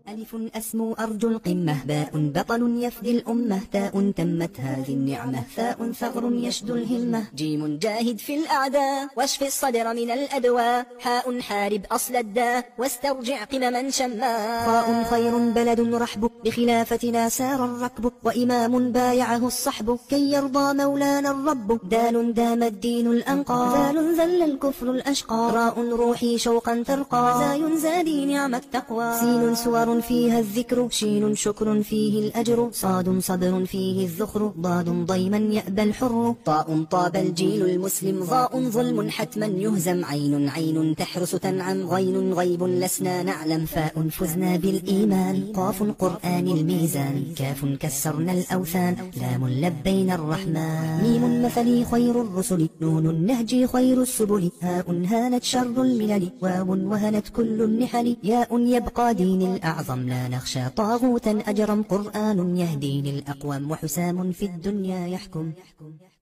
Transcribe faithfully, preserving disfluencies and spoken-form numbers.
ألف أسمو أرجو القمة، باء بطل يفدي الأمة، تاء تمت هذه النعمة، ثاء ثغر يشدو الهمة، جيم جاهد في الأعداء واشف الصدر من الأدواء، حاء حارب أصل الداء واسترجع قمما شما، خاء خير بلد رحب بخلافتنا سار الركب، وإمام بايعه الصحب كي يرضى مولانا الرب، دال دام الدين الأنقى، ذال ذل الكفر الأشقى، راء روحي شوقا ترقى، زاي زادي نعم التقوى، سين سور فيها الذكر، شين شكر فيه الأجر، صاد صبر فيه الذخر، ضاد ضيما يأبى الحر، طاء طاب الجيل المسلم، ظاء ظلم حتما يهزم، عين عين تحرس تنعم، غين غيب لسنا نعلم، فاء فزنا بالإيمان، قاف قرآن الميزان، كاف كسرنا الأوثان، لام لبينا الرحمن، ميم مثلي خير الرسل، نون النهج خير السبل، هاء هانت شر الملل، واو وهنت كل النحل، ياء يبقى دين الأعظم، لا نخشى طاغوتا أجرم، قرآن يهدي للأقوم، وحسام في الدنيا يحكم.